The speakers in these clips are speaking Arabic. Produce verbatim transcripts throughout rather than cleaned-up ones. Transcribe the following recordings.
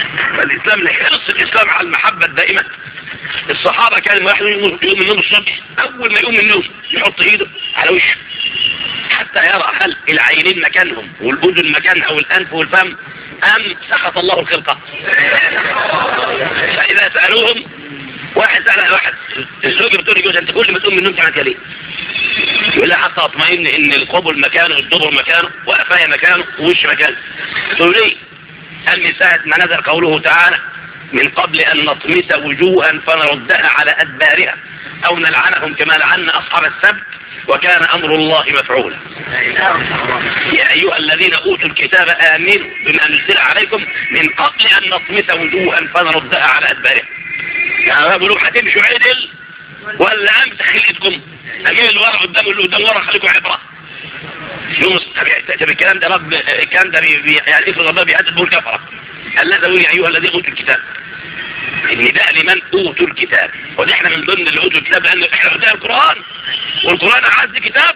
فالإسلام لحرص الإسلام على المحبة الدائمة. الصحابة كانوا واحد يقوم من النوم الصبح، أول ما يقوم من النوم يحط إيده على وشه حتى يرى هل العينين مكانهم والأذن مكانها والأنف والفم أم سخط الله الخلقة. فإذا سألوهم، واحد سأل واحد الزوج بتقول لي جوز أنت كل ما تقوم من النوم تعمل كده ليه؟ يقول لها حتى أطمئن إن القبل مكانه والدبر مكانه وقفايا مكانه ووش مكانه. تقول لي قال من ساعة ما نزل قوله تعالى من قبل أن نطمس وجوها فنردها على أدبارها أو نلعنهم كما لعنا أصحاب السبت وكان أمر الله مفعولا. يا أيها الذين أوتوا الكتاب آمنوا بما نزل عليكم من قبل أن نطمس وجوها فنردها على أدبارها. يعني بقولوا هتمشوا عدل ولا أمسح خلقتكم أجيب اللي ورا قدام واللي قدام ورا خليكم عبرة. يوم طب الكلام ده رب الكلام ده بي يعني افرض الله بيهدد به الكفرة. الذي يقول يا أيها الذين أوتوا الكتاب النداء لمن أوتوا الكتاب، ودي احنا من ضمن اللي أوتوا الكتاب لأن احنا قدام القرآن والقرآن أعز كتاب.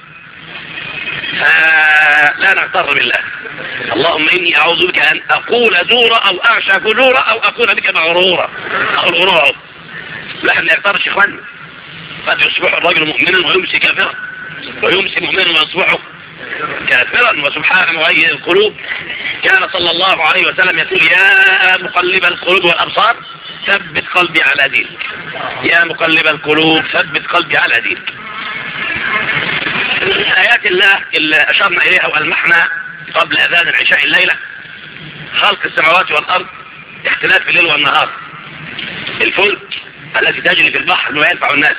لا نغتر بالله. اللهم إني أعوذ بك أن أقول زورا أو أعشى فجورا أو أكون بك مغرورا أو الغرور. لا احنا نغترش إخواننا. قد يصبح الرجل مؤمنا ويمسي كافرا ويمسي مؤمنا ويصبح كافرا وسبحانه مغير القلوب. كان صلى الله عليه وسلم يقول يا مقلب القلوب والأبصار ثبت قلبي على دينك. يا مقلب القلوب ثبت قلبي على دينك. آيات الله اللي أشرنا إليها وألمحنا قبل أذان العشاء الليلة خلق السماوات والأرض، اختلاف الليل والنهار، الفلك التي تجري في البحر وما ينفع الناس،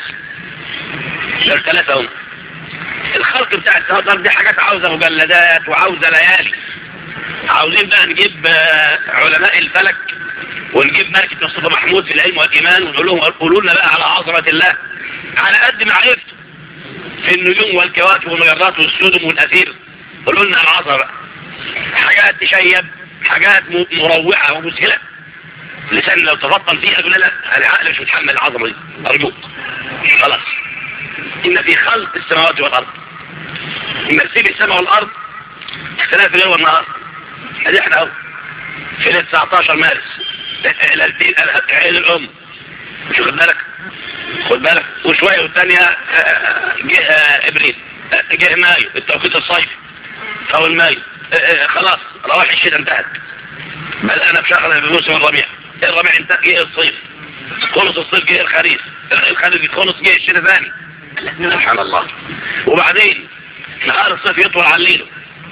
دول ثلاثة هم. الخلق بتاع السماوات والأرض دي حاجات عاوزة مجلدات وعاوزة ليالي. عاوزين بقى نجيب علماء الفلك ونجيب ملكة مصطفى محمود في العلم والإيمان ونقول لهم قولوا لنا بقى على عظمة الله على قد ما عرفتوا في النجوم والكواكب والمجرات والسدم والأثير. قولوا لنا العظمة بقى، حاجات تشيب، حاجات مروعة ومذهلة. لسان لو تفطن فيها يقول لا العقل مش متحمل العظمة دي أرجوك خلاص. إن في خلق السماوات والأرض، إن تسيب السماء والأرض اختلاف الليل والنهار. ادي احنا اهو في تسعتاشر مارس عيد الأم، مش خد بالك خد بالك وشوية والثانية جه ابريل، جه مايو التوقيت الصيفي او المايو خلاص رواح الشتاء انتهت، بدأنا بشهر بموسم الربيع، الربيع انتهى جه الصيف، خلص الصيف جه الخريف، الخريف خلص جه الشتاء ثاني. سبحان الله. وبعدين نهار الصيف يطول عن ليله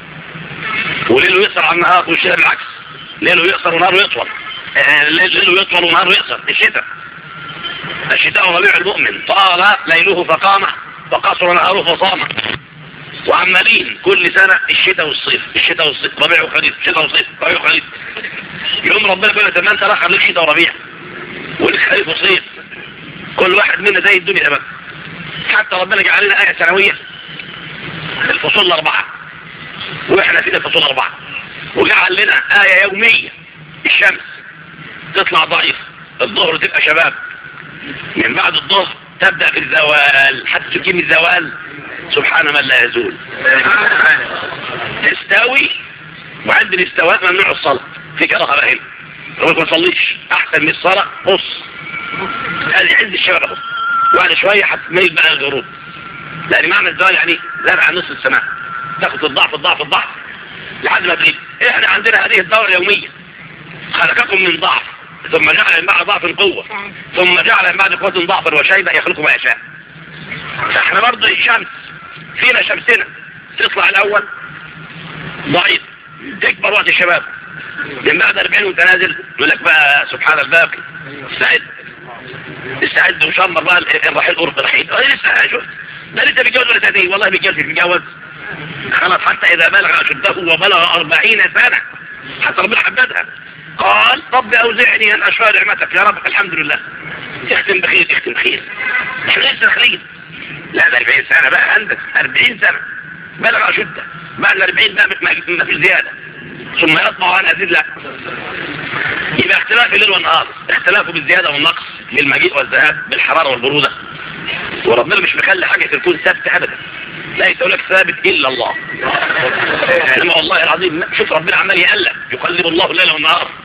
وليله يقصر على النهار، والشتاء بالعكس ليله يقصر ونهاره يطول، ليله يطول ونهاره يقصر. الشتاء الشتاء ربيع المؤمن طال ليله فقام وقصر نهاره فصام. وعمالين كل سنة الشتاء والصيف الشتاء والصيف ربيع وخريف الشتاء والصيف ربيع وخريف. يوم ربنا يقول لك انت رخر لك شتاء وربيع ولك خريف وصيف، كل واحد منا زي الدنيا بقى. حتى ربنا جعل لنا آية سنوية الفصول الأربعة واحنا فينا الفصول الأربعة، وجعل لنا آية يومية الشمس تطلع ضعيف، الظهر تبقى شباب، من بعد الظهر تبدأ في الزوال حتى تجيب الزوال سبحان من لا يزول، تستوي. وعند الاستواء ممنوع الصلاة في كراهة بقى هنا، لو ما تصليش أحسن من الصلاة بص هذه عند الشباب اهو، وبعد شوية هتميل بقى الغروب، لأن معنى الزوال يعني زرع نصف السماء، تاخد الضعف الضعف الضعف لحد ما تغيب. احنا عندنا هذه الدورة اليومية، خلقكم من ضعف ثم جعل من بعد ضعف قوة ثم جعل من بعد قوة ضعفا وشيبة يخلق ما يشاء. فاحنا برضه الشمس فينا شمسنا تطلع الأول ضعيف، تكبر وقت الشباب، من بعد أربعين وانت نازل يقول لك بقى سبحان الباقي استعد استعد وشمر بقى الرحيل قرب الرحيل. لسه شوف ده لسه بيتجوز ولا تهديه، والله بيتجوز بيتجوز خلاص حتى إذا بلغ أشده وبلغ أربعين سنة حتى ربنا حددها قال رب أوزعني أن أشكر نعمتك يا رب. الحمد لله تختم بخير تختم بخير. احنا لسه داخلين لا ده أربعين سنة بقى عندك أربعين سنة بلغ أشده، بعد الأربعين بقى ما فيش زيادة ثم يطمع أن أزيد لا. يبقى اختلاف الليل والنهار اختلافه بالزيادة والنقص، بالمجيء والذهاب، بالحرارة والبرودة. وربنا مش مخلي حاجة تكون ثابتة أبدا، لا يقول لك ثابت إلا الله. إنما والله العظيم شوف ربنا عمال يقلب يقلب الله الليل والنهار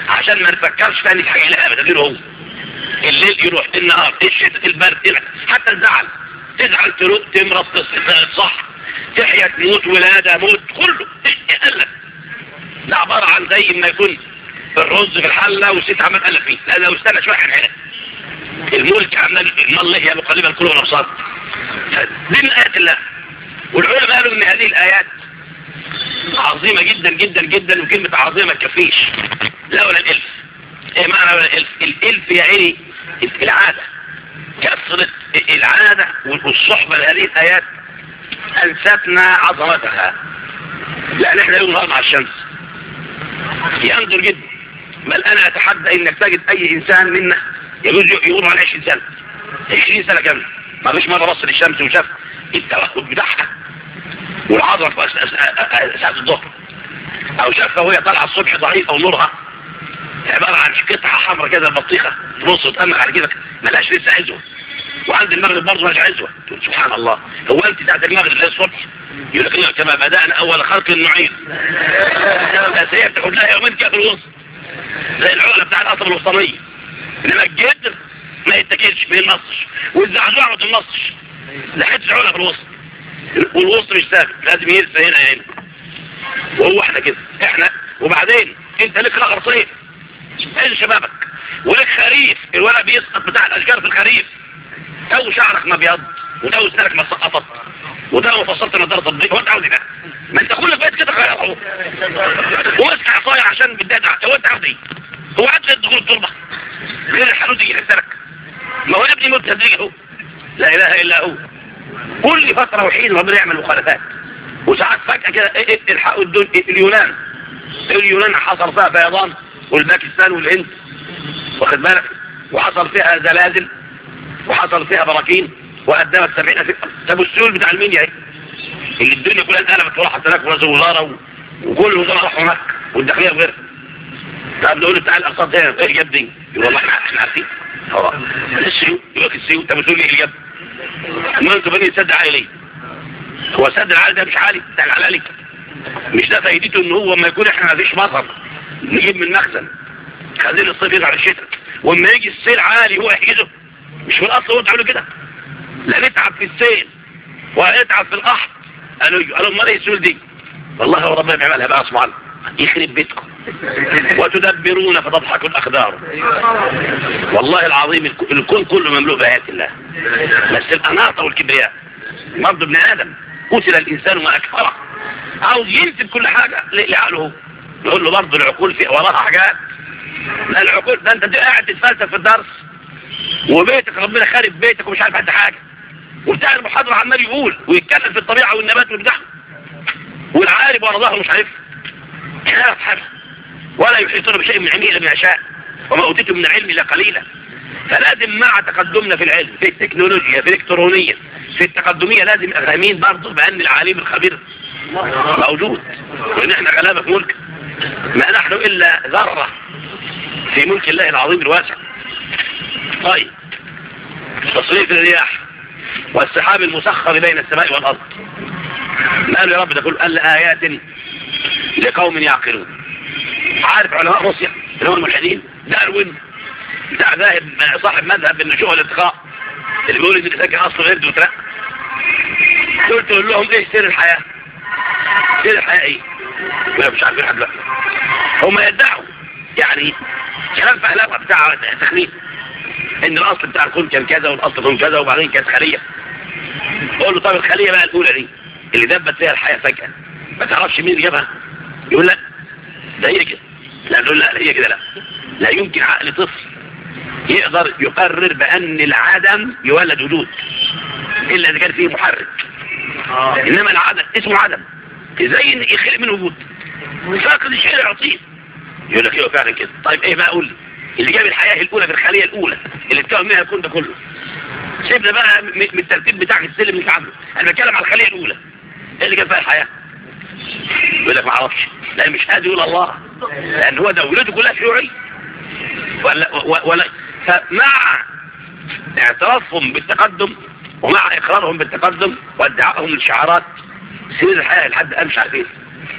عشان ما نفكرش تاني في حاجه لها ابدا غير هو. الليل يروح، النهار، الشتاء، البرد، حتى الزعل، تزعل تروق تمرض صح، تحيا تموت ولاده موت، كله يقلب. ده عباره عن زي ما يكون الرز في الحله والست عمال قلب فيه، لا لو استنى شويه هنحرق. الملك عمال ان الله هي مقلبه القلوب والابصار. دي من ايات الله. والعلماء قالوا ان هذه الايات عظيمه جدا جدا جدا، وكلمه عظيمه ما تكفيش لولا الالف. ايه معنى لولا الالف؟ الالف يعني العاده، كثره العاده والصحبه لهذه الايات انستنا عظمتها. لان احنا يوم نهار مع الشمس ينظر جدا. بل انا اتحدى انك تجد اي انسان منا يجوز يقول على عشرين سنه عشرين سنه كامله ما فيش مره بص للشمس وشاف التوهج بتاعها والعظمه في ساعه الظهر، او شافها وهي طالعه الصبح ضعيفه ونورها عباره عن قطعه حمراء كده بطيخه تبص وتامل على كده ملهاش لسه عزوه. وعند المغرب برضه ملهاش عزوه. تقول سبحان الله، هو انت بتاعت المغرب زي الصبح؟ يقول لك كما بدانا اول خلق نعيد. بس هي بتاخد لها يومين كده في الوسط زي العقله بتاع القصب الوسطانيه. انما الجدر ما يتاكلش ما ينصش، والزعزوع ما تنصش، ده حته عقله في الوسط، والوسط مش ثابت لازم يرسى هنا هنا. وهو احنا كده احنا. وبعدين انت لك الاخر صيف عز شبابك، ولك خريف الورق بيسقط بتاع الاشجار في الخريف، تو شعرك ما بيض، وتو سنانك ما سقطت، وتو فصلت نظاره طبيه. هو انت عاوز ايه؟ ما انت كل بيت كده خير اهو، ومسك عصايه عشان بتدافع. هو انت عاوز ايه؟ هو عاوز تدخل التربه غير الحانوت يجي يحسلك؟ ما هو يا ابني موت تدريجي اهو، لا اله الا هو. كل فتره وحين ربنا يعمل مخالفات، وساعات فجاه كده الحقوا الدنيا. اليونان اليونان حصل فيها فيضان، والباكستان والهند واخد بالك، وحصل فيها زلازل، وحصل فيها براكين، وقدمت سبعين فكرة. طب السيول بتاع المنيا اهي اللي الدنيا كلها اتقلبت وراحت هناك، ورئيس الوزاره وكل وزاره راحوا هناك، والداخليه وغيرها. طب نقول بتاع الاقساط هنا ايه جاب دي؟ يقول والله احنا عارفين. اه السيول يقول لك السيول. طب بتقول لي ايه جاب؟ ما انتوا بني سد عالي ليه؟ هو سد العالي ده مش عالي، ده العلالي. مش ده فايدته ان هو لما يكون احنا ما فيش مطر نجيب من المخزن خلينا الصيف يرجع للشتاء، واما يجي السيل عالي هو يحجزه؟ مش في الاصل هو تعملوا كده؟ لا نتعب في السيل ونتعب في القحط. قالوا قالوا امال ايه السيول دي؟ والله هو ربنا بيعملها بقى اسمع الله يخرب بيتكم وتدبرون فتضحكوا الاقدار. والله العظيم الكون كله مملوء بايات الله، بس الاناطه والكبرياء مرض ابن ادم. قتل الانسان ما اكفره، عاوز ينسب كل حاجه لعقله. نقول له برضه العقول في وراها حاجات. لا العقول ده انت قاعد تتفلسف في الدرس وبيتك ربنا خارب بيتك ومش عارف حد حاجه، وبتاع المحاضره عمال يقول ويتكلم في الطبيعه والنبات والبتاع، والعارف ورا ظهره مش عارف كلام حاجه، ولا يحيطون بشيء من علمه الا بما شاء، وما اوتيتم من العلم الا قليلا. فلازم مع تقدمنا في العلم، في التكنولوجيا، في الالكترونيه، في التقدميه، لازم افهمين برضه بان العليم الخبير موجود، وان احنا غلابه في ملك ما نحن الا ذره في ملك الله العظيم الواسع. طيب تصريف الرياح والسحاب المسخر بين السماء والارض، قالوا يا رب ده كله قال ايات لقوم يعقلون. عارف علماء روسيا اللي هم الملحدين داروين بتاع ذاهب صاحب مذهب النشوء والاتقاء اللي بيقول ان الانسان كان اصله غير وترق، دول تقول لهم ايه سر الحياه؟ سر الحياه ايه؟ ولا مش عارفين لحد دلوقتي. هم يدعوا يعني كلام فهلوه بتاع تخمين ان الاصل بتاع الكون كان كذا والاصل كان كذا وبعدين كانت خليه. قول له طب الخليه بقى الاولى دي اللي دبت فيها الحياه فجاه ما تعرفش مين جابها؟ يقول لا ده هي كده. لا نقول لا هي كده. لا لا يمكن عقل طفل يقدر يقرر بان العدم يولد وجود الا اذا كان فيه محرك. آه. انما العدم اسمه عدم، ازاي يخلق من وجود؟ فاقد الشيء يعطيه. يقول لك ايه فعلا كده. طيب ايه بقى اقول لي اللي جاب الحياه الاولى في الخليه الاولى اللي اتكون منها الكون ده كله؟ سيبنا بقى من الترتيب بتاع السلم اللي عامله، انا بتكلم على الخليه الاولى اللي جاب فيها الحياه. يقول لك ما اعرفش. لا مش هادي يقول الله، لان هو دولته كلها شيوعي ولا ولا. فمع اعترافهم بالتقدم ومع اقرارهم بالتقدم وادعائهم للشعارات سير الحياه لحد امس عارفين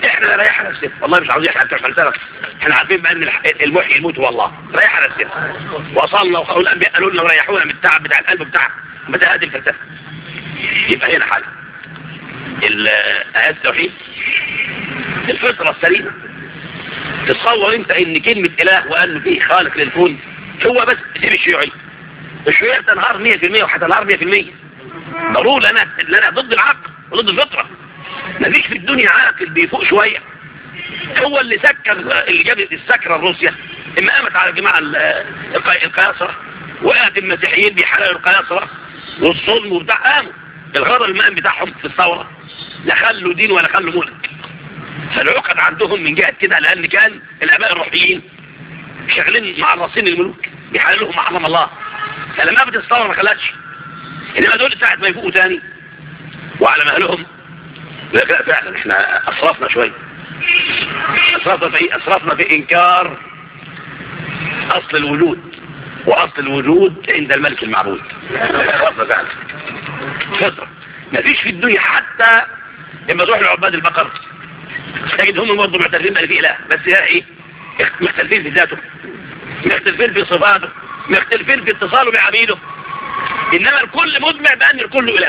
احنا نريح نفسنا والله، مش عاوزين حتى فلسفه، احنا عارفين بان المحيي يموت والله، ريح نفسنا. وصلنا والانبياء قالوا لنا وريحونا من التعب بتاع القلب بتاع متى هذه الفلسفه. يبقى هنا حاجه الايات التوحيد، الفطره السليمه. تصور انت ان كلمه اله وانه فيه خالق للكون هو بس سيب الشيوعي. الشيوعيه تنهار مية في المية وهتنهار مية في المية. ضروري لنا لنا ضد العقل وضد الفطره. مفيش في الدنيا عاقل بيفوق شويه. هو اللي سكر، اللي جاب السكره لروسيا اما قامت على جماعه القياصره، وقعت المسيحيين بيحللوا القياصره والصلم وبتاع، قاموا الغرض المائن بتاعهم في الثوره، لا خلوا دين ولا خلوا ملك. فالعقد عندهم من جهه كده، لان كان الاباء الروحيين شغالين مع الرصين الملوك بيحللوهم محرم الله، فلما قامت الثوره ما خلتش. انما دول ساعه ما يفوقوا تاني وعلى مهلهم، لا فعلا احنا اسرفنا شويه، اسرفنا في اسرفنا في انكار اصل الوجود، واصل الوجود عند الملك المعبود. اسرفنا فعلا فطره. مفيش في الدنيا حتى لما تروح لعباد البقر تجد هم برضه معترفين بان في اله، بس هي ايه؟ مختلفين في ذاته، مختلفين في صفاته، مختلفين في اتصاله بعبيده. انما الكل مجمع بان الكل اله.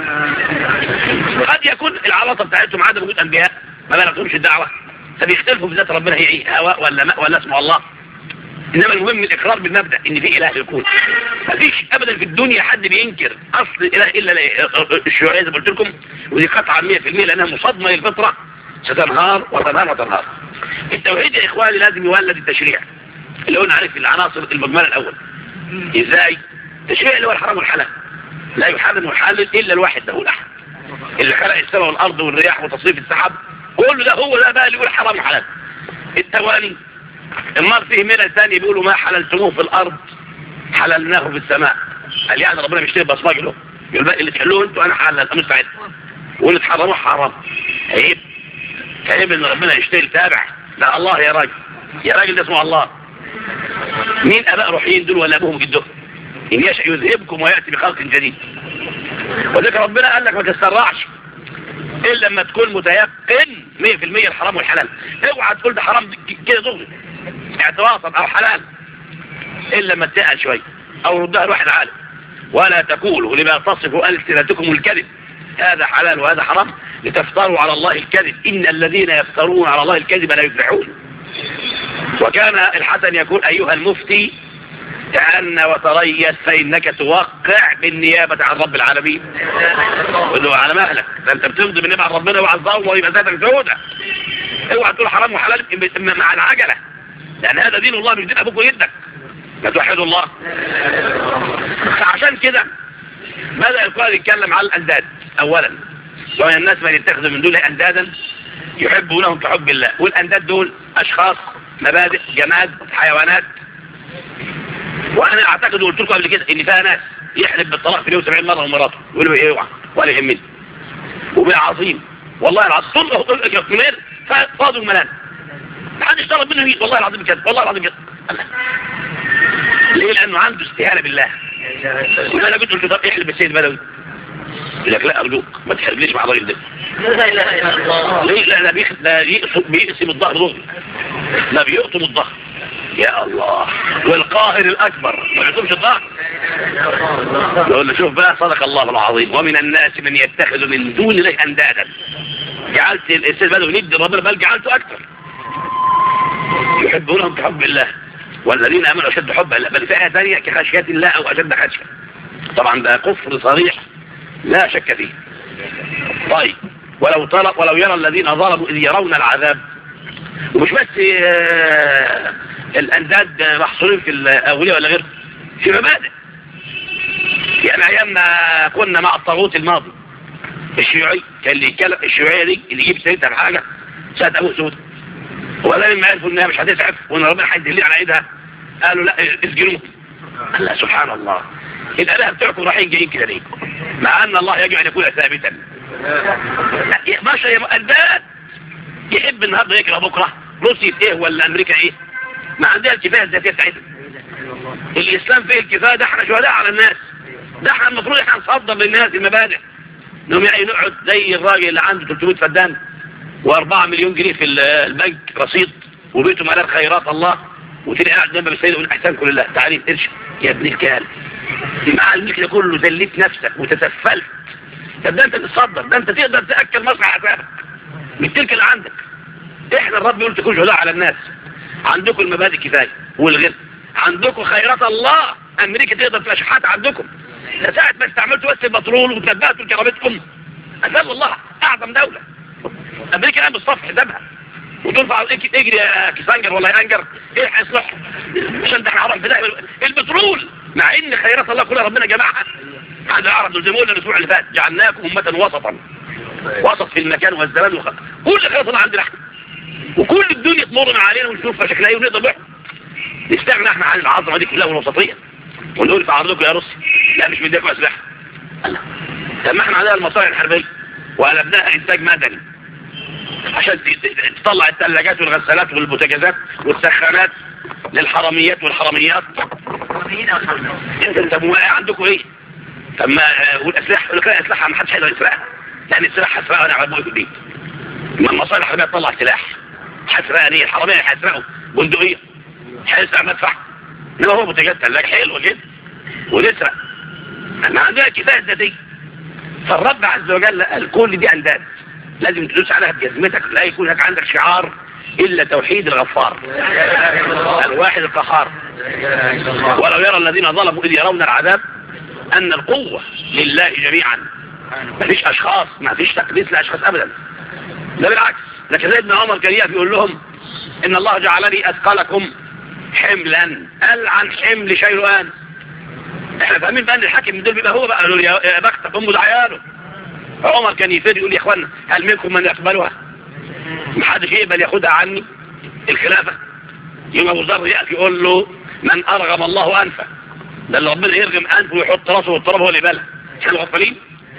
قد يكون العلاقه بتاعتهم عدم وجود انبياء ما بلغتهمش الدعوه، فبيختلفوا في ذات ربنا هي ايه؟ هواء ولا ماء ولا اسم الله. انما المهم الاقرار بالمبدا ان في اله للكون. مفيش ابدا في الدنيا حد بينكر اصل الاله الا الشيوعيه زي ما قلت لكم، ودي قطعا مية في المية لانها مصادمه للفطره، ستنهار وتنهار وتنهار. التوحيد يا اخواني لازم يولد التشريع اللي قلنا عليه في العناصر المجمله الاول. ازاي؟ التشريع اللي هو الحرام والحلال، لا يحرم ويحلل الا الواحد ده، هو الاحد اللي خلق السماء والارض والرياح وتصريف السحاب، كله ده هو ده بقى اللي يقول حرام وحلال. التوالي النار فيه ملل ثاني بيقولوا ما حللتموه في الارض حللناه في السماء. قال يعني ربنا بيشتري بصماج له، يقول بقى اللي تحلوه انتوا انا حلل مستعد، واللي تحرموه حرام. عيب عيب ان ربنا يشتري تابع. لا الله يا راجل، يا راجل ده اسمه الله. مين اباء روحيين دول ولا ابوهم جدهم؟ ان يشاء يذهبكم وياتي بخلق جديد. وذلك ربنا قال لك ما تسترعش الا لما تكون متيقن مية في المية الحرام والحلال. اوعى تقول ده حرام كده تغلط اعتراضا او حلال الا لما تسال شويه او ردها لواحد عالم. ولا تقولوا لما تصف السنتكم الكذب هذا حلال وهذا حرام لتفتروا على الله الكذب، ان الذين يفترون على الله الكذب لا يفلحون. وكان الحسن يقول ايها المفتي تعن وتريث فانك توقع بالنيابه عن رب العالمين. قل له على مهلك، ده انت بتمضي بالنيابه عن ربنا وعز الله ويبقى ذاتك سودة. اوعى تقول حرام وحلال مع العجله، لان هذا دين الله مش دين ابوك وجدك. لا توحدوا الله. فعشان كده بدأ القرآن يتكلم على الانداد اولا، ومن الناس من يتخذ من دونه اندادا يحبونهم كحب الله. والانداد دول اشخاص، مبادئ، جماد، حيوانات. وانا اعتقد وقلت لكم قبل كده ان فيها ناس يحلف بالطلاق في اليوم سبعين مره ومراته يقولوا ايه اوعى ولا يهمني وبيع عظيم والله العظيم منين فاضوا الملان محدش طلب منه يجي والله العظيم كده والله العظيم كده. ليه؟ لانه عنده استهانه بالله. وانا كنت قلت طب احلف بالسيد بدوي يقول لك لا ارجوك ما تحلفليش مع الراجل ده. لا اله الا الله. ليه؟ لا لا بيقسم الظهر ضغط، لا بيقطم الظهر. يا الله. والقاهر الاكبر ما يقطمش الظهر. يقول له شوف بقى صدق الله العظيم. ومن الناس من يتخذ من دون الله اندادا. جعلت السيد بدوي ندي ربنا بل جعلته اكثر. يحبونهم كحب الله والذين امنوا اشد حبا لا بل فئه ثانيه كخشيه الله او اشد خشيه. طبعا ده كفر صريح لا شك فيه. طيب ولو طلب ولو يرى الذين ظلموا اذ يرون العذاب. ومش بس آه الانداد محصورين في الاولياء ولا غيره، في مبادئ. يعني ايامنا كنا مع الطاغوت الماضي الشيوعي، كان اللي يتكلم الشيوعيه دي اللي يجيب سيرتها بحاجه ساعه ابو سود، ولا لما عرفوا انها مش هتتعب وان ربنا هيدلي على ايدها قالوا لا اسجنوه. لا سبحان الله، الالهه بتوعكم رايحين جايين كده ليه؟ مع ان الله يجب ان يكون ثابتا. ما شيء الباب يحب النهارده يكره بكره. روسيا ايه ولا امريكا ايه؟ ما عندها الكفايه الذاتيه بتاعتها. الاسلام فيه الكفايه، ده احنا شهداء على الناس، ده احنا المفروض احنا نصدر للناس المبادئ انهم يعني نقعد زي الراجل اللي عنده ثلاثمية فدان واربعة مليون جنيه في البنك رصيد، وبيته ملان خيرات الله، وتلاقي قاعد جنب السيد يقول احسن كل الله تعالي قرش يا ابن الكلب. مع الملك ده كله ذليت نفسك وتسفلت. طب ده انت تتصدر، ده انت تقدر تاكل مصنع حسابك من تلك اللي عندك. احنا الرب يقول تكون شهداء على الناس. عندكم المبادئ كفايه والغنى، عندكم خيرات الله. امريكا تقدر تبقى شحات عندكم. ده ساعه ما استعملتوا بس البترول وتنبأتوا لكرامتكم اسال الله اعظم دوله. امريكا الان بالصف حسابها وترفع اجري يا كيسانجر ولا يانجر ايه هيصلح عشان ده احنا هنروح في داهيه البترول، مع ان خيرات الله كلها ربنا جمعها عند العرب دول زي ما قلنا الاسبوع اللي فات جعلناكم امه وسطا، وسط في المكان والزمان وخ... كل خيرات الله عندنا احنا، وكل الدنيا تمر علينا ونشوفها شكلها ايه ونقدر نحكم. نستغنى احنا عن العظمه دي كلها والوسطيه ونقول في عرضكم يا روسيا لا مش مديكم اسلحه. طب ما احنا عندنا المصانع الحربيه وقلبناها انتاج مدني عشان تطلع الثلاجات والغسالات والبوتاجازات والسخانات للحراميات والحراميات. انت انت عندكم ايه؟ طب ما والاسلحه يقول لك لا اسلحه ما حدش هيقدر يسرقها لان السلاح هسرقها انا على ابوي البيت. ما المصانع الحربيه تطلع سلاح هسرقها ليه؟ الحراميه هيسرقوا بندقيه هيسرق مدفع، انما هو بوتاجاز ثلاجه حلوه جدا ونسرق. احنا عندنا كفايه ذاتيه. فالرب عز وجل قال كل دي انداد لازم تدوس عليها بجزمتك، لا يكون هناك عندك شعار الا توحيد الغفار الواحد القهار. ولو يرى الذين ظلموا اذ يرون العذاب ان القوه لله جميعا. ما فيش اشخاص، ما فيش تقديس لاشخاص ابدا، ده بالعكس. لكن سيدنا عمر كان يقف يقول لهم ان الله جعلني اثقلكم حملا، قال عن حمل شيئان. احنا فاهمين بقى ان الحاكم من دول بيبقى هو بقى قالوا يا بختك امه ده عياله. عمر كان يفيد يقول يا اخوانا هل منكم من يقبلها؟ محدش يقبل ياخدها عني الخلافه. يوم ابو ذر ياتي يقول له من ارغم الله انفه، ده اللي ربنا يرغم انفه ويحط راسه والتراب هو اللي يبالها. كانوا غفالين،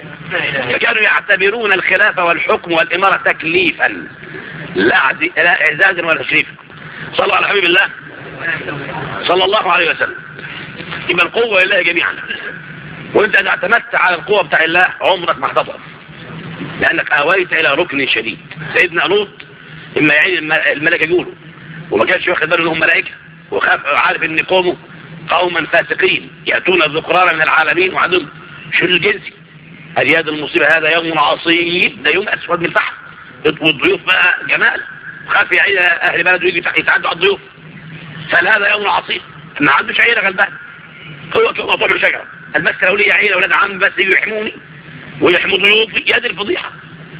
فكانوا يعتبرون الخلافه والحكم والاماره تكليفا لا اعزازا ولا تشريفا. صلوا على حبيب الله صلى الله عليه وسلم. يبقى القوه لله جميعا، وانت اذا اعتمدت على القوه بتاع الله عمرك ما هتضعف لانك اويت الى ركن شديد. سيدنا لوط اما يعين الملائكه يقولوا وما كانش واخد باله انهم ملائكه، وخاف عارف ان قومه قوما فاسقين ياتون الذكران من العالمين وعندهم شر الجنسي. الياد المصيبه هذا يوم عصيب، ده يوم اسود من الفحم، والضيوف بقى جمال، خاف يعين اهل بلده يجي يتعدوا على الضيوف. فهذا يوم عصيب، ما عندوش عيله غلبان، هو كما طلع شجره المسكه لو لي عيله اولاد عم بس يجوا يحموني ويحموا ضيوفي. يد الفضيحه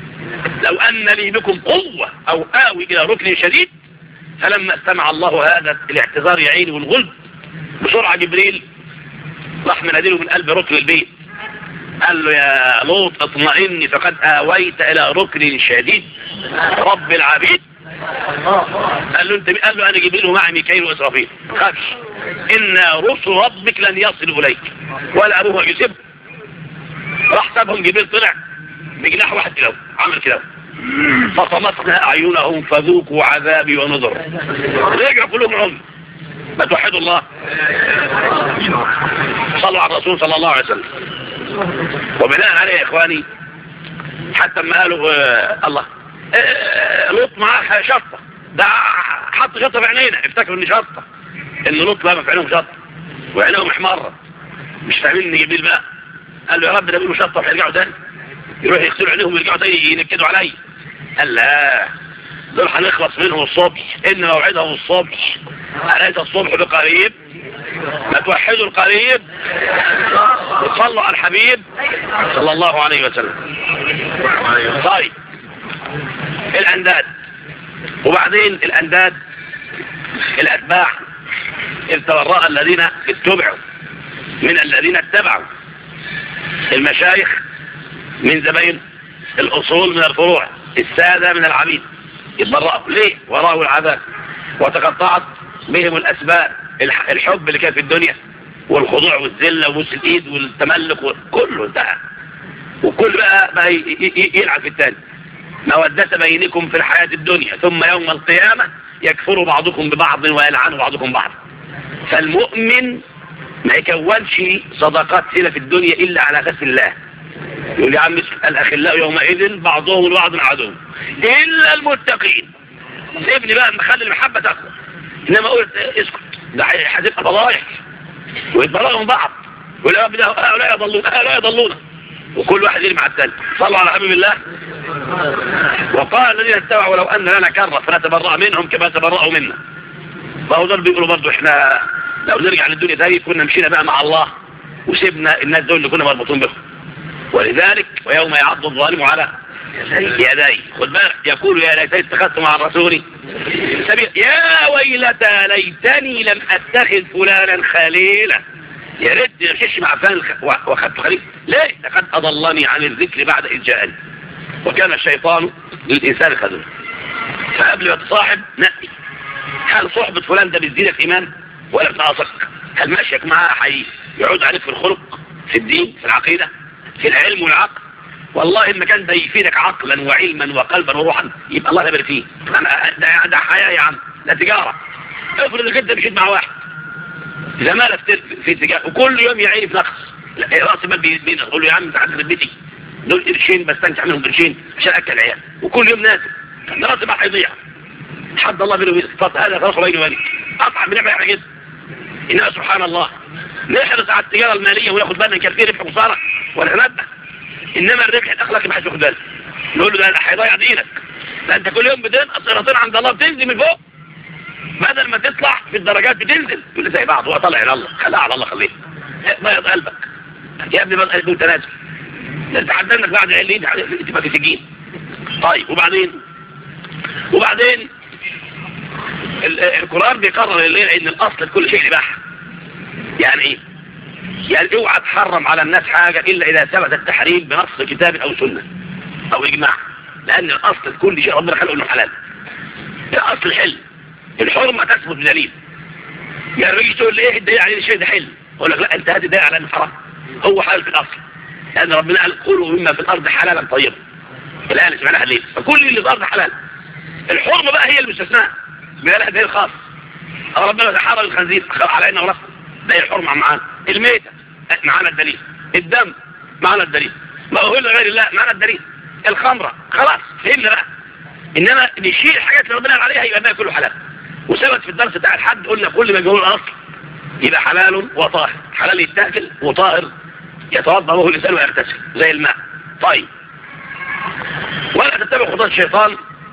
لو ان لي بكم قوه او اوي الى ركن شديد. فلما استمع الله هذا الاعتذار يا عيني والغلب بسرعه جبريل راح مناديله من قلب ركن البيت قال له يا لوط اطمئني فقد اويت الى ركن شديد رب العبيد. قال له انت قال له انا جبريل ومعي ميكائيل واسرافيل، خافش ان رسل ربك لن يصلوا اليك ولا ابوه يسيب. راح سابهم جبريل طلع بجناح واحد كده عمل كده فطمسنا اعينهم فذوقوا عذابي ونذر. رجعوا كلهم عمي. ما توحدوا الله، صلوا على الرسول صلى الله عليه وسلم. وبناء عليه يا اخواني حتى ما قالوا آه الله آه لوط معاه شطه، ده حط شطه في عينينا افتكروا ان شطه، ان لوط بقى في عينهم شطه وعينهم محمره. مش فاهمين ان جبريل بقى قال له يا رب ده بيقولوا شطه وهيرجعوا تاني، يروح يغسلوا عينيهم ويرجعوا تاني ينكدوا عليا. قال لا دول هنخلص منهم الصبح، ان موعدهم الصبح، أليس الصبح بقريب؟ ما توحدوا القريب وتصلوا على الحبيب صلى الله عليه وسلم. طيب الانداد، وبعدين الانداد الاتباع إذ تبرأ الذين اتبعوا من الذين اتبعوا. المشايخ من زباين، الاصول من الفروع، السادة من العبيد يتبرأوا ليه؟ ورأوا العذاب وتقطعت بهم الاسباب. الحب اللي كان في الدنيا والخضوع والذله وبوس الايد والتملك كله انتهى، وكل بقى بقى يلعب في الثاني. مودة بينكم في الحياة الدنيا ثم يوم القيامة يكفر بعضكم ببعض ويلعن بعضكم بعض. فالمؤمن ما يكونش صداقات هنا في الدنيا إلا على أساس الله، يقول يا عم الاخلاء يومئذ بعضهم البعض عدو الا المتقين. سيبني بقى مخلي المحبه تاخد، انما قلت اسكت ده هتبقى فضايح ويتبرأوا من بعض ولا يا هؤلاء يضلون هؤلاء يضلون وكل واحد يرمي على الثاني. صلوا على حبيب الله. وقال الذين اتبعوا لو ان لنا كره فنتبرأ منهم كما تبرأوا منا. فهو دول بيقولوا برضه احنا لو نرجع للدنيا تاني كنا مشينا بقى مع الله وسيبنا الناس دول اللي كنا مربوطين بهم. ولذلك ويوم يعض الظالم على يديه خد بالك يقول يا ليتني اتخذت مع الرسول سبيلا يا ويلتى ليتني لم اتخذ فلانا خليلا. يا ريت ما امشيش مع فلان واخدت خليل. ليه؟ لقد اضلني عن الذكر بعد اذ جاءني وكان الشيطان للانسان خذولا. فقبل ما تصاحب نقي هل صحبة فلان ده بتزيدك ايمان ولا بتنقصك؟ هل ماشيك معاه حي يعود عليك في الخلق في الدين في العقيدة في العلم والعقل؟ والله المكان ده يفيدك عقلا وعلما وقلبا وروحا يبقى الله يبارك فيه. ده ده حياة يا عم ده تجارة. افرض انك انت مشيت مع واحد زمالك في تجارة وكل يوم يعيني في نقص راس مال بينك تقول له يا عم انت عندك بيتي دول قرشين بستنجح منهم قرشين عشان اكل العيال وكل يوم نازل ده راس مال هيضيع. حد الله بينه وبينك هذا فرق بيني وبينك اطعم بنعمل احنا كده. انما سبحان الله نحرص على التجارة المالية وناخد بالنا كان في ربح وخسارة ولا نبه. انما الربح الاخلاقي ما حدش ياخد باله. نقول له ده هيضيع دينك. ده انت كل يوم بتنقص صراطين عند الله بتنزل من فوق بدل ما تطلع في الدرجات بتنزل. تقول لي زي بعض هو طلع الى الله خليها على الله خليه بيض قلبك يا ابني بيض قلبك تنازل. ده انت حددنك بعد علين تبقى في سجين. طيب وبعدين وبعدين القرآن بيقرر الليلة ان الاصل في كل شيء الاباحة. يعني ايه؟ يعني اوعى تحرم على الناس حاجة الا اذا ثبت التحريم بنص كتاب او سنة او اجماع. لان الاصل في كل شيء ربنا خلقه انه حلال. ده اصل الحل. الحرمة تثبت بدليل. يعني الرجل تقول لي ايه الدليل عليه الشيء ده حل؟ اقول لك لا انت هات الدليل على انه حرام. هو حلال في الاصل. لان ربنا قال قولوا مما في الارض حلالا طيبا. الان سمعناها ليه؟ فكل اللي في الارض حلال. الحرمة بقى هي المستثناء بلها دليل خاص. ربنا حرم الخنزير على انه رفض ده الحرمة معانا. الميتة معانا الدليل. الدم معانا الدليل. ما هو غير الله معانا الدليل. الخمرة خلاص فهمنا بقى. انما نشيل الحاجات اللي ربنا قال عليها يبقى بقى كله حلال. وثبت في الدرس بتاع الحد قلنا كل ما يقول الاصل يبقى حلال وطاهر. حلال يتاكل وطاهر يتوضا وهو الانسان ويغتسل زي الماء. طيب ولا تتبعوا خطوات الشيطان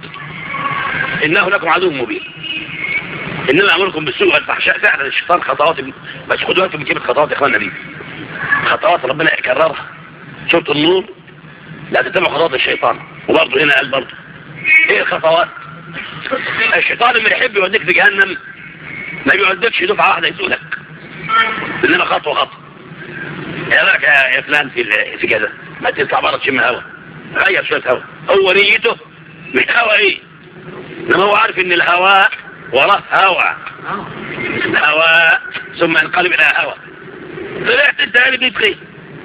انه لكم عدو مبين. انما امركم بالسوء والفحشاء. فعلا الشيطان خطوات بس خدوا بالكم من كلمه خطوات يا اخوانا دي خطوات ربنا يكررها. شفت النور لا تتبعوا خطوات الشيطان. وبرضه هنا قال برضه ايه الخطوات؟ الشيطان اللي يحب يوديك في جهنم ما بيوديكش دفعه واحده يسولك انما خطوه خطوه. يا راك يا فلان في في كذا ما تطلع بره تشم هوا غير شويه هوا. هو نيته مش هوا ايه انما هو عارف ان الهواء وراه هواء هواء ثم ينقلب الى هواء. طلعت انت اللي بيدخل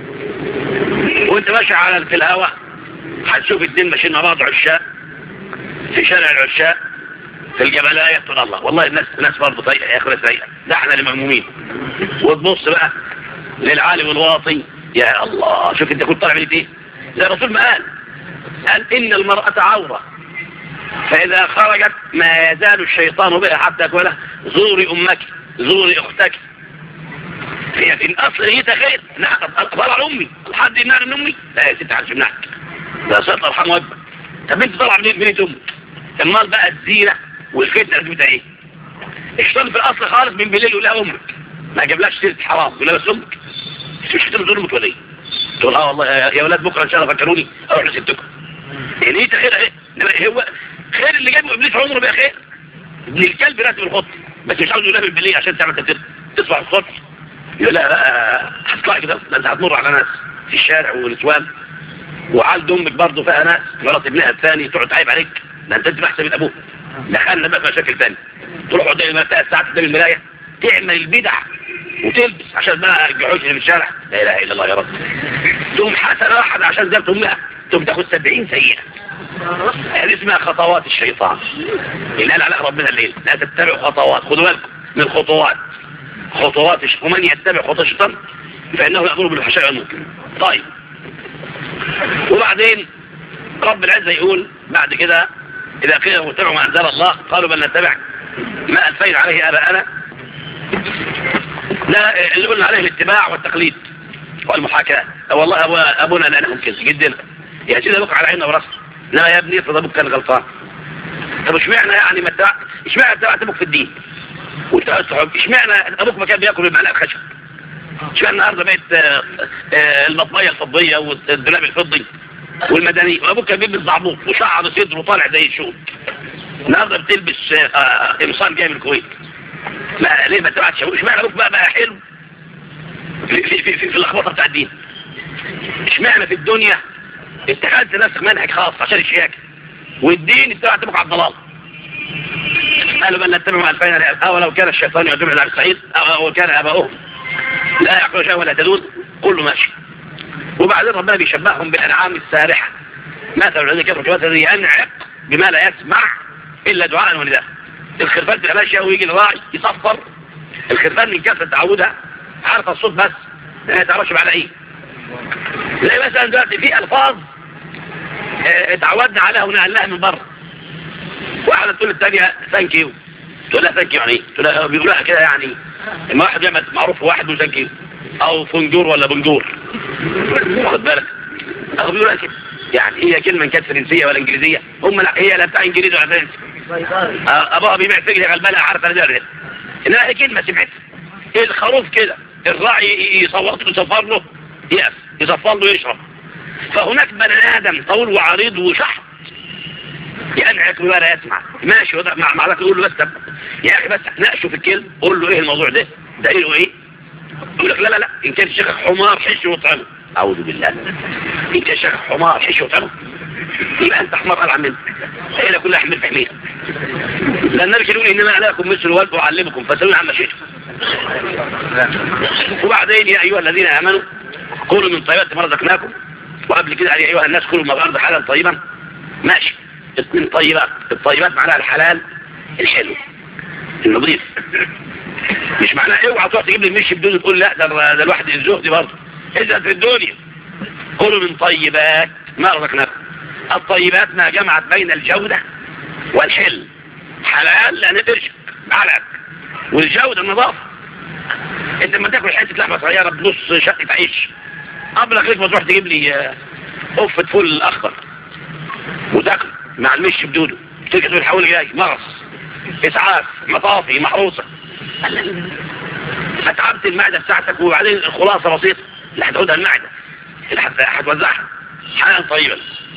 وانت ماشي على في الهواء هتشوف الدين ماشيين مع بعض عشاء في شارع العشاء في الجبلايه. تقول الله والله الناس الناس برضه طايقه يا اخي ناس رايقه ده احنا اللي مهمومين. وتبص بقى للعالم الواطي يا الله شوف انت كنت طالع من ايه زي الرسول ما قال قال ان المراه عوره فاذا خرجت ما يزال الشيطان بها حتى يقول زوري امك زوري اختك. في الاصل هي خير طلع امي لحد يمنعني من امي لا يا ست عايز يمنعك ده صوت ارحم وجبك. طب انت طلع منين بنت امك؟ امال بقى الزينه والفتنه اللي بتاع ايه؟ الشيطان في الاصل خالص من بالليل يقول لها امك ما جابلهاش سيره حرام يقول لها بس امك مش هتقول امك ولا ايه؟ تقول اه والله يا ولاد بكره ان شاء الله فكروني اروح لستكم. يعني ايه خير ايه؟ هو خير اللي جابه ابليس عمره بقى خير. ابن الكلب راتب الخط بس مش عاوز يقول لها بالليل عشان تعمل تفكير تصبح الصبح يقول لها هتطلع كده ده انت هتمر على ناس في الشارع ونسوان وعالد امك برضه فيها ناس مرات ابنها الثاني تقعد تعيب عليك ده انت انت محسن من ابوك. دخلنا بقى في مشاكل ثانيه تروح قدام ثلاث ساعات قدام المرايه تعمل البدع وتلبس عشان بقى الجحوش اللي في الشارع لا اله الا الله يا رب. تقوم حسنه واحده عشان زي امها تقوم تاخد سبعين سيئه. هذه اسمها خطوات الشيطان اللي قال عليها ربنا الليل لا تتبعوا خطوات. خدوا بالكم من الخطوات خطوات ومن يتبع خطوات الشيطان فانه يامر بالفحشاء والمنكر. طيب وبعدين رب العزة يقول بعد كده إذا قيل لهم اتبعوا ما أنزل الله قالوا بل نتبع ما ألفينا عليه آباءنا. لا اللي قلنا عليه الاتباع والتقليد والمحاكاة. والله أبونا لأنهم كذا جدنا يا سيدي أبوك على عيننا وراسنا، إنما يا ابني افرض أبوك كان غلطان. طب اشمعنى يعني ما اتبع اشمعنى اتبعت أبوك في الدين اشمعنى أبوك ما كان بياكل بالمعلقة الخشب؟ اشمعنى النهارده بقت المطبية الفضية والدولاب الفضي والمدني، وأبوك كان بيلبس ضعبوط وشعر صدره طالع زي الشوك، النهارده بتلبس قمصان جاي من الكويت. ما ليه ما اتبعتش ابوك؟ اشمعنى ابوك بقى بقى حلو في في في, في, في اللخبطه بتاع الدين؟ اشمعنى في الدنيا اتخذت نفسك منهج خاص عشان الشياكه، والدين اتبعت ابوك على الضلال؟ قالوا بل نتبع ما الفينا اولو كان الشيطان يدعو الى السعيد او كان اباؤهم لا يعقلون شيئا ولا يهتدون كله ماشي. وبعدين ربنا بيشبههم بالانعام السارحه، مثل الذي كفر كمثل ينعق بما لا يسمع الا دعاء ونداء. الخرفان تبقى ماشيه ويجي الراعي يصفر، الخرفان من كثره تعودها عارفه الصوت بس ما تعرفش معنى ايه. زي مثلا دلوقتي في الفاظ اه اتعودنا عليها ونقلناها من بره، واحده تقول للثانيه ثانك يو، تقول لها ثانك يو يعني ايه؟ تقول لها بيقولها كده يعني اما واحد يعمل معروف واحد له ثانك يو او فنجور ولا بنجور واخد بالك، او بيقولها كده يعني هي كلمه كانت فرنسيه ولا انجليزيه، هم لا هي لا بتاع انجليزي ولا فرنسي. ابوها بيبيع سجن غلبانه عارفه انا ده انها هي كلمه سمعتها. الخروف كده الراعي يصوت له يصفر له يقف يصفر له يشرب. فهناك بني ادم طول وعريض وشحط ينعك بما لا يسمع ماشي مع معلك يقول له بس يا اخي بس ناقشه في الكلمه قول له ايه الموضوع ده دليله ايه؟ يقول لك لا لا لا ان كان الشيخ حمار حش وطعمه. اعوذ بالله، ان كان الشيخ حمار حش وطعمه يبقى انت حمار قال عن منه هي كلها حمل في حمير. لان النبي يقول انما عليكم مثل الولد واعلمكم فسالوني عما شئتم. وبعدين يا ايها الذين امنوا كلوا من طيبات ما رزقناكم، وقبل كده يا ايها الناس كلوا من الارض حلالا طيبا ماشي. من طيبات الطيبات معناها الحلال الحلو النظيف، مش معناها اوعى تروح تجيب لي المشي بدون تقول لا ده ده الواحد الزهد برضه. اذا في الدنيا كلوا من طيبات ما رزقناكم. الطيبات ما جمعت بين الجودة والحل. حلال لأن ترشق علق، والجودة النظافة. انت لما تاكل حتة لحمة صغيرة بنص شقة عيش قبلك ليك ما تروح تجيب لي قفة فول أخضر وتاكل مع المش بدوده تيجي تقول حول جاي مغص إسعاف مطافي محروسة. اتعبت المعدة بتاعتك وبعدين الخلاصة بسيطة اللي هتعودها المعدة اللي هتوزعها حلال طيبا.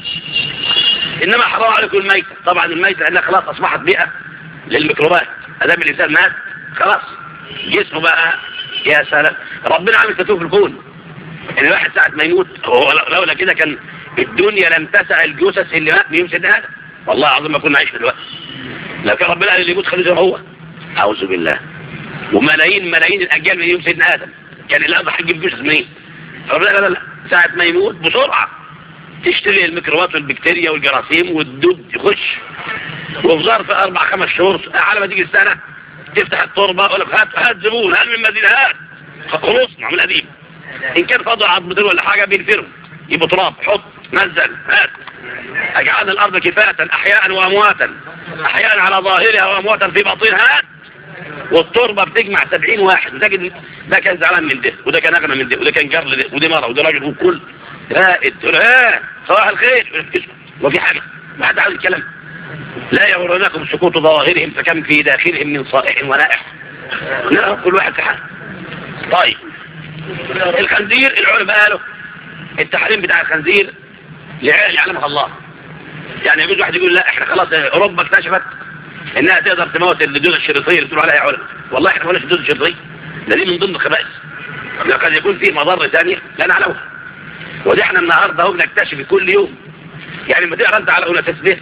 انما حرام عليكم الميتة. طبعا الميتة لانها خلاص اصبحت بيئة للميكروبات، ادام الانسان مات خلاص جسمه بقى يا سلام. ربنا عامل تتوه في الكون ان الواحد ساعة ما يموت هو لولا كده كان الدنيا لم تسع الجثث اللي مات بيوم سيدنا ادم. والله العظيم ما كنا عايش في الوقت لو كان ربنا قال اللي يموت خليه زي ما هو. اعوذ بالله. وملايين ملايين الاجيال من يوم سيدنا ادم كان اللي قضى هيجيب جثث منين؟ ربنا لا لا لا ساعة ما يموت بسرعة تشتري الميكروبات والبكتيريا والجراثيم والدود يخش، وفي ظرف اربع خمس شهور على ما تيجي السنة تفتح التربة اقول لك هات هات زبون هات من مدينة هات خلصنا من القديم. ان كان فاضل عظمتين ولا حاجة بينفروا يبقوا تراب حط نزل هات. اجعلنا الارض كفاة احياء وامواتا احياء على ظاهرها وامواتا في باطنها هات. والتربة بتجمع سبعين واحد وتجد ده كان زعلان من ده وده كان اغنى من ده وده كان جار لده وده مرة وده راجل وكل رائد تقول ها صباح الخير وفي حاجة ما حد عاوز يتكلم. لا يغرنكم سكوت ظواهرهم فكم في داخلهم من صائح ونائح. لا كل واحد في حاله. طيب الخنزير العلماء قالوا التحريم بتاع الخنزير يعلمها الله. يعني يجوز واحد يقول لا احنا خلاص اوروبا اكتشفت انها تقدر تموت الدود الشريطيه اللي بتقولوا عليها علماء. والله احنا ما قلناش الدود الشريطيه ده دي من ضمن الخبائث لو قد يكون فيه مضار ثانيه لا نعلمها. ودي احنا النهارده اهو بنكتشف كل يوم. يعني لما تقرا انت على اولى تثبيت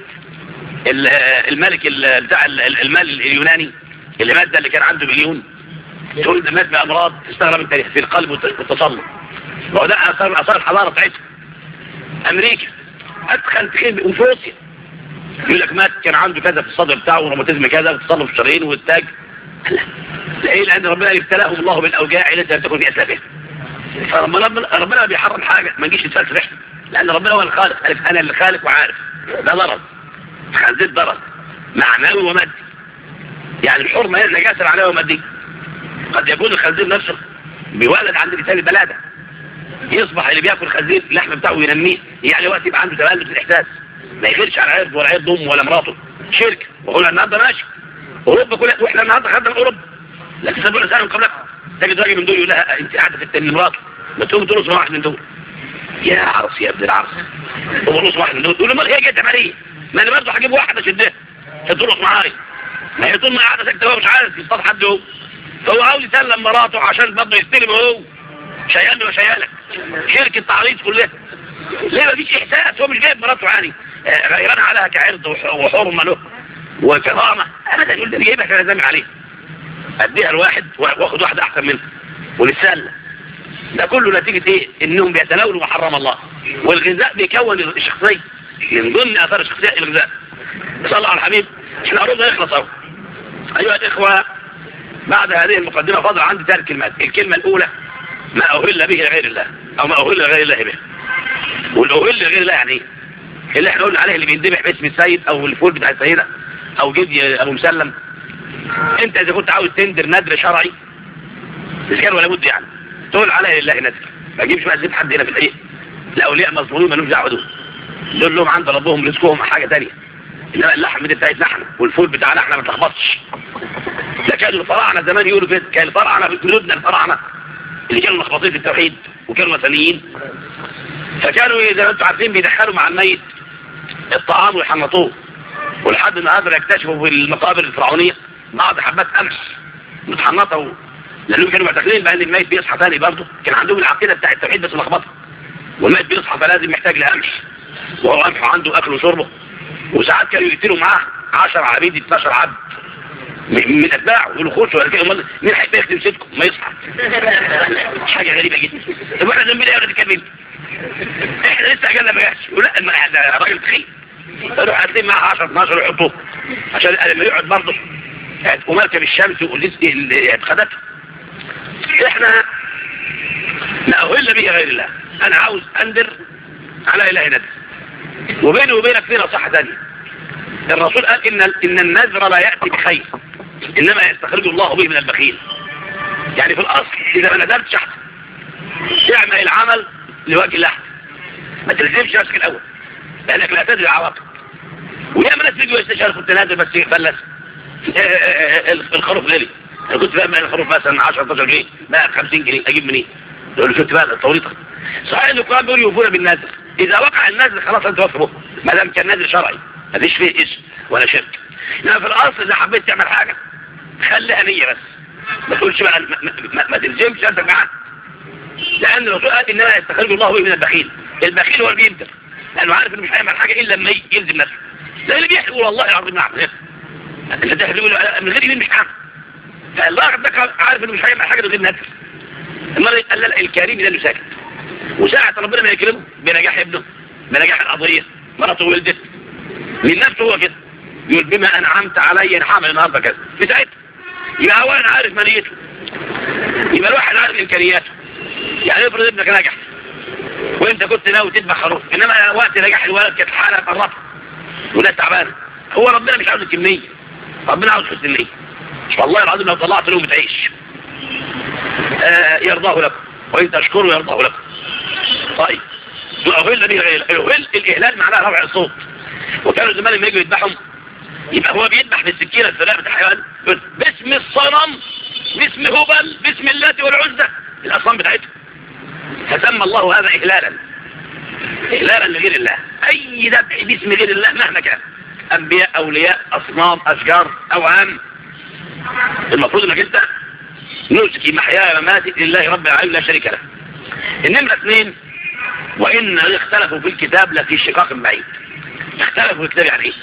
الملك بتاع المال اليوناني اللي مات ده اللي كان عنده مليون تقول ده مات بامراض تستغرب انت في القلب والتصلب. وهو ده اثار اثار الحضاره بتاعتها. امريكا ادخل تخيل وفوسيا يقول لك مات كان عنده كذا في الصدر بتاعه وروماتيزم كذا وتصلب الشرايين والتاج. ليه؟ لان ربنا ابتلاهم الله بالاوجاع التي لم تكن في اسلافهم. فربنا ربنا بيحرم حاجه ما نجيش نتفلسف احنا لان ربنا هو الخالق، قال انا اللي خالق وعارف. ده ضرر، خنزير ضرر معنوي ومادي. يعني الحرمه هي نجاسه معنويه وماديه. قد يكون الخنزير نفسه بيولد عند الانسان البلاده، يصبح اللي بياكل خنزير اللحم بتاعه ينميه، يعني وقت يبقى عنده تبلد في الاحساس، ما يخيرش على عرض ولا عرض امه ولا مراته. شرك. وقلنا النهارده ماشي اوروبا كلها، واحنا النهارده خدنا من اوروبا، لكن سبب الانسان من قبلكم تجد راجل من دول يقول لها انت قاعده في التن مراته، ما تقوم ترقص واحد من دول. يا عرس يا ابن العرس، ترقص واحد من دول، تقول له ما هي جت عمليه، ما انا برضه هجيب واحد اشدها ترقص معايا، ما هي طول ما قاعده ساكته هو مش عارف يصطاد حد هو، فهو عاوز يسلم مراته عشان برضه يستلم هو، شيال وشيالك. شركه تعريض كلها. ليه ما فيش احساس؟ هو مش جايب مراته يعني غيران عليها كعرض وحرمه له وكرامه ابدا، يقول ده انا جايبها عشان ازامي عليه، اديها الواحد واخد واحده احسن منها ونتسلى. ده كله نتيجه ايه؟ انهم بيتناولوا ما حرم الله. والغذاء بيكون الشخصيه، من ضمن اثار الشخصيه الغذاء. صلى على الحبيب. احنا قربنا نخلص اهو. ايها الاخوه، بعد هذه المقدمه فاضل عندي ثلاث كلمات. الكلمه الاولى ما أهل به لغير الله، أو ما أهل لغير الله به. والأهل لغير الله يعني إيه؟ اللي احنا قلنا عليه اللي بيندبح باسم السيد أو الفول بتاع السيدة أو جدي أبو مسلم. أنت إذا كنت عاوز تندر ندر شرعي إذا ولا بد يعني تقول عليه لله ندر، ما تجيبش بقى زيت حد هنا في الإيه. الأولياء مظلومين ما لهمش دعوة دول، دول لهم عند ربهم رزقهم حاجة ثانية. إنما اللحم دي بتاعتنا احنا والفول بتاعنا احنا ما تلخبطش. ده كانوا الفراعنة زمان يقولوا كده، كان الفراعنة بجنودنا الفراعنة اللي كانوا مخبطين في التوحيد وكانوا مثاليين، فكانوا زي ما انتم عارفين بيدخلوا مع الميت الطعام ويحنطوه. ولحد النهارده يكتشفوا في المقابر الفرعونيه بعض حبات قمح متحنطه، لانهم كانوا معتقدين بان الميت بيصحى ثاني برضه. كان عندهم العقيده بتاع التوحيد بس ملخبطه، والميت بيصحى فلازم محتاج لقمح، وهو قمحه عنده اكل وشربه. وساعات كانوا يقتلوا معاه عشرة عبيد اتناشر عبد من اتباعه، يقولوا خشوا ولا كده، مين هيبقى يخدم سيدكم ما يصحى. حاجه غريبه جدا. طب احنا ذنبنا ايه يا ولاد الكلب؟ احنا لسه اجلنا ما جاش. يقول لا ده راجل تخين، يروح قاعدين معاه عشرة اتناشر ويحطوه عشان لما يقعد برضه ومركب الشمس خدته. احنا نأهل به غير الله. انا عاوز اندر على اله ندر، وبيني وبينك في نصيحه ثانيه. الرسول قال ان ان النذر لا ياتي بخير، انما يستخرج الله به من البخيل. يعني في الاصل اذا ما نذرتش احسن، تعمل العمل لوجه الله، ما تلزمش نفسك الاول لانك لا تدري العواقب. ويا ناس بيجوا يستشاروا في التنازل بس يفلس. الخروف غالي، انا كنت فاهم الخروف مثلا عشرة اتناشر جنيه بقى خمسين جنيه، اجيب منين؟ يقول له شفت بقى التوريطه. صحيح ان القران بيقول يوفون بالنذر، اذا وقع النذر خلاص انت وفره ما دام كان نذر شرعي ما فيش فيه اسم ولا شرك. انما في الاصل اذا حبيت تعمل حاجه خليها نيه بس، ما تقولش بقى ما, ما, ما تلزمش نفسك معاه، لان الرسول قال انما يستخرج الله به من البخيل. البخيل هو اللي بيندر لانه عارف انه مش هيعمل حاجه الا لما يلزم نفسه، زي اللي بيحكي يقول والله العظيم نعم غير انت تحكي يقول من غير يمين مش عارف، فالله ده عارف انه مش هيعمل حاجه غير نفسه. المرء قال لا الكريم ده اللي ساكت، وساعه ربنا ما يكرمه بنجاح ابنه بنجاح القضيه مراته ولدت من نفسه هو كده يقول بما انعمت علي نعمل النهارده كذا في ساعتها. يبقى هو انا عارف ماليته، يبقى الواحد عارف امكانياته. يعني افرض ابنك نجح وانت كنت ناوي تذبح خروف، انما وقت نجاح الولد كانت حاله قربت وده تعبانه، هو ربنا مش عاوز الكميه، ربنا عاوز حسن النيه. والله العظيم لو طلعت لهم تعيش آه يرضاه لكم، وان تشكروا يرضاه لكم. طيب يؤهل به غير الأهل. الاهلال معناها رفع الصوت، وكانوا زمان لما يجوا يذبحهم يبقى هو بيذبح بالسكينه السلاح بتاع الحيوان باسم الصنم، باسم هبل، باسم اللات والعزى، الاصنام بتاعتهم. فسمى الله هذا اهلالا، اهلالا لغير الله. اي ذبح باسم غير الله مهما كان، انبياء اولياء اصنام اشجار اوهام، المفروض انك انت نسكي محياي ومماتي لله رب العالمين لا شريك له. النمره اثنين وان اختلفوا في الكتاب لفي شقاق بعيد. اختلفوا في الكتاب يعني ايه؟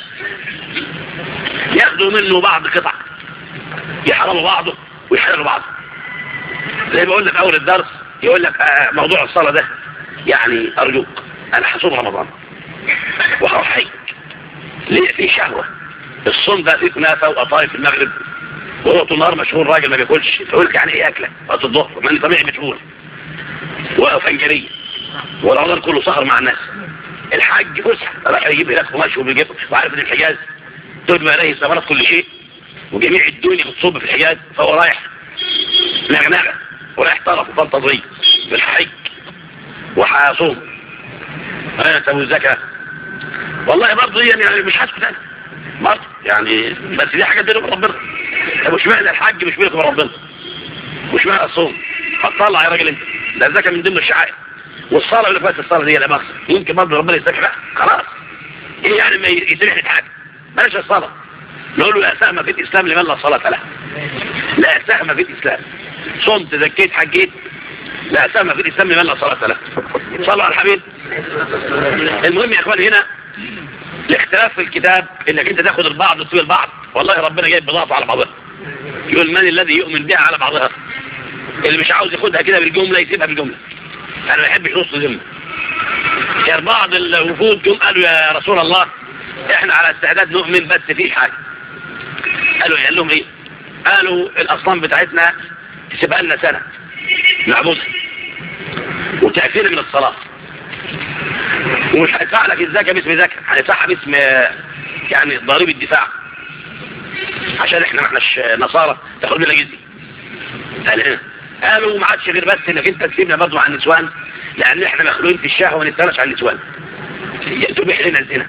ياخذوا منه بعض قطع يحرموا بعضه ويحللوا بعضه. زي ما قلنا في اول الدرس يقول لك آه موضوع الصلاه ده يعني ارجوك انا هصوم رمضان وهروح حج ليه في شهوه، الصوم ده فيه كنافه وقطايف في المغرب وهو طول النهار مشغول راجل ما بياكلش، فيقول لك يعني ايه اكله وقت الظهر ما انت طبيعي مشغول وفنجريه والرمضان كله سهر مع الناس. الحج فسحه، راح يجيب هناك قماش وبيجيب، وعارف ان الحجاز تجمع عليه ثمرات كل شيء، وجميع الدنيا بتصب في الحجاز، فهو رايح نغنغه ورايح طرف وفنطزيه بالحج وحاصوم ويأتوا الزكاه. والله برضه يعني مش حاسس كده برضه يعني، بس دي حاجه بينه وبين ربنا. طب مش معنى الحج مش بينك وبين ربنا، مش معنى الصوم هتطلع يا راجل انت، ده الزكاه من ضمن الشعائر، والصلاه اللي فاتت الصلاه دي لا مؤاخذه يمكن برضه ربنا يستكفى خلاص. ايه يعني ما يسمحني حاجه؟ بلاش الصلاه، نقول له لا سهم في الاسلام لمن لا صلاه له. لا سهم في الاسلام، صمت زكيت حجيت، لا سهم في الاسلام لمن لا صلاه له. صلوا على الحبيب. المهم يا اخوان هنا الاختلاف في الكتاب انك انت تاخد البعض وتسيب البعض. والله ربنا جايب بضاعته على بعضها، يقول من الذي يؤمن بها على بعضها، اللي مش عاوز ياخدها كده بالجمله يسيبها بالجمله. انا ما بحبش نص ذمه. كان بعض الوفود جم قالوا يا رسول الله احنا على استعداد نؤمن بس في حاجه. قالوا قال لهم ايه؟ قالوا الاصنام بتاعتنا تسيبها لنا سنه نعبدها وتعفينا من الصلاه، ومش هيدفع لك الزكاه باسم زكاه، هندفعها باسم يعني ضريبه الدفاع، عشان احنا ما احناش نصارى تاخد لنا جزيه. قال قالوا ما عادش غير بس انك انت تسيبنا برضه عن النسوان، لان احنا مخلوقين في الشهوه وما نتناش عن النسوان، تبيح لنا الزنا.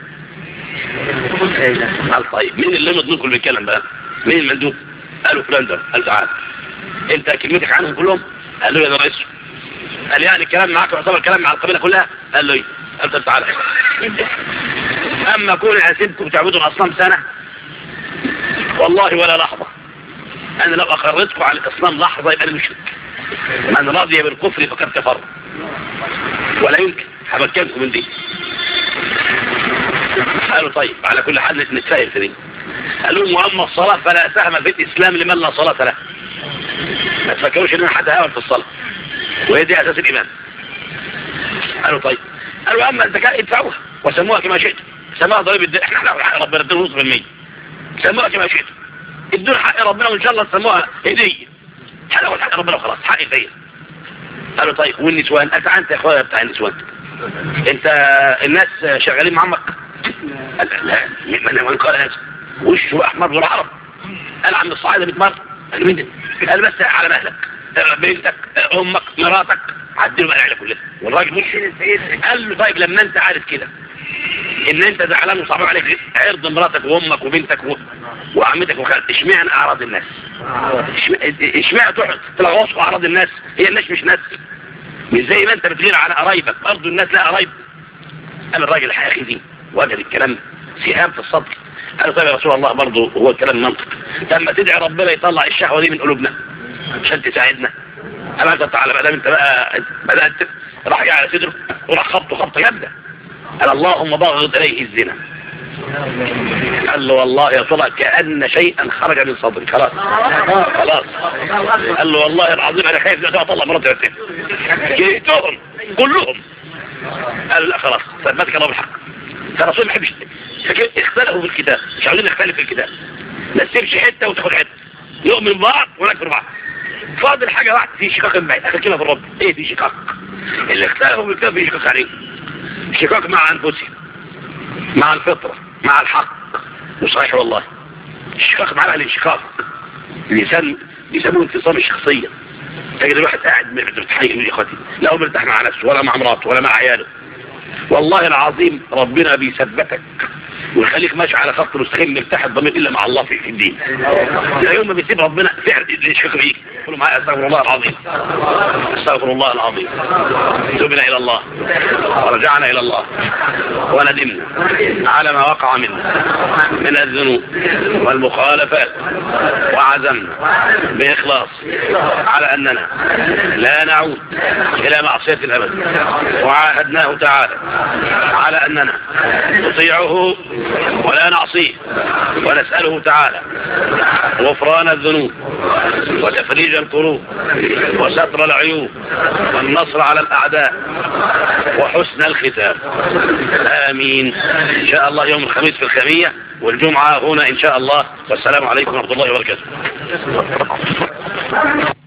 قال طيب مين اللي مضمون كل بيتكلم بقى؟ مين المندوب؟ قالوا فلان ده. قال تعال انت كلمتك عنهم كلهم؟ قال له يا رئيس. قال يعني الكلام معاك يعتبر كلام مع القبيله كلها؟ قال له ايه؟ قال طب تعالى اما كوني هسيبكم تعبدوا الاصنام سنه والله ولا لحظه، انا لو اقررتكم على الاصنام لحظه يبقى انا مشرك. من رضي بالكفر فقد كفر، ولا يمكن هبكركم من دي. قالوا طيب على كل حال نتفاهم في دي. قالوا واما الصلاه فلا سهم في الاسلام لمن لا صلاه له. ما تفكروش ان انا هتهاون في الصلاه، وهي دي اساس الايمان. قالوا طيب. قالوا اما الزكاه ادفعوها وسموها كما شئتم، سموها ضريبه الدين، احنا هناخد حق ربنا ادينا نص في المية، سموها كما شئتم، ادونا حق ربنا وان شاء الله تسموها هديه، هناخد حق ربنا وخلاص، حق فيا. قالوا طيب والنسوان؟ انت انت يا اخويا بتاع النسوان، انت الناس شغالين مع عمك؟ قال لا، من قال هذا وشه احمر بالعرب. قال عم الصعايده مية مره. قال مين ده؟ قال بس على مهلك، بنتك امك مراتك عدلوا بقى العيله كلها. والراجل مش قال له طيب لما انت عارف كده ان انت زعلان وصعبان عليك عرض مراتك وامك وبنتك و... وعمتك وخالتك، اشمعنى اعراض الناس؟ اشمعنى تروح تلغوص في اعراض الناس؟ هي الناس مش ناس، مش زي ما انت بتغير على قرايبك برضه الناس لا قرايب. قام الراجل الحقيقي دي وجد الكلام سهام في الصدر. قال طيب يا رسول الله برضه هو الكلام منطق، لما تدعي ربنا يطلع الشهوه دي من قلوبنا عشان تساعدنا. اما انت تعالى ما دام انت بقى بدات راح جاي على صدره وراح خبطه خبطه جامده. قال اللهم بغض اليه الزنا. قال له والله يا طلع كأن شيئا خرج من صدرك. خلاص خلاص. قال له والله العظيم انا خايف دلوقتي اطلع مراتي بس جيتهم كلهم. قال لا خلاص ثبتك الله بالحق. فالرسول ما يحبش اختلفوا في الكتاب، مش عاوزين نختلف في الكتاب، ما تسيبش حته وتاخد حته، يؤمن بعض ونكفر بعض. فاضل حاجه واحده في شقاق بعيد، اخر كلمه في الرب ايه؟ في شقاق. اللي اختلفوا في الكتاب في شقاق عليه، شقاق مع انفسهم، مع الفطره، مع الحق. وصحيح والله الشقاق مع اهل الشقاق الانسان بيسموه انفصام الشخصيه. تجد الواحد قاعد مرتاح يا اخواتي، لا هو مرتاح مع نفسه ولا مع مراته ولا مع عياله. والله العظيم ربنا بيثبتك ويخليك ماشي على خط مستقيم مرتاح الضمير الا مع الله في الدين. لا يوم ما بيسيب ربنا فعل الشيخ بيجي قولوا معايا استغفر الله العظيم، استغفر الله العظيم. تبنا الى الله ورجعنا الى الله وندمنا على ما وقع منا من الذنوب والمخالفات، وعزمنا باخلاص على اننا لا نعود الى معصيه الابد، وعاهدناه تعالى على اننا نطيعه ولا نعصيه، ونسأله تعالى غفران الذنوب وتفريج الكروب وستر العيوب والنصر على الأعداء وحسن الختام. آمين. إن شاء الله يوم الخميس في الخمية، والجمعة هنا إن شاء الله. والسلام عليكم ورحمة الله وبركاته.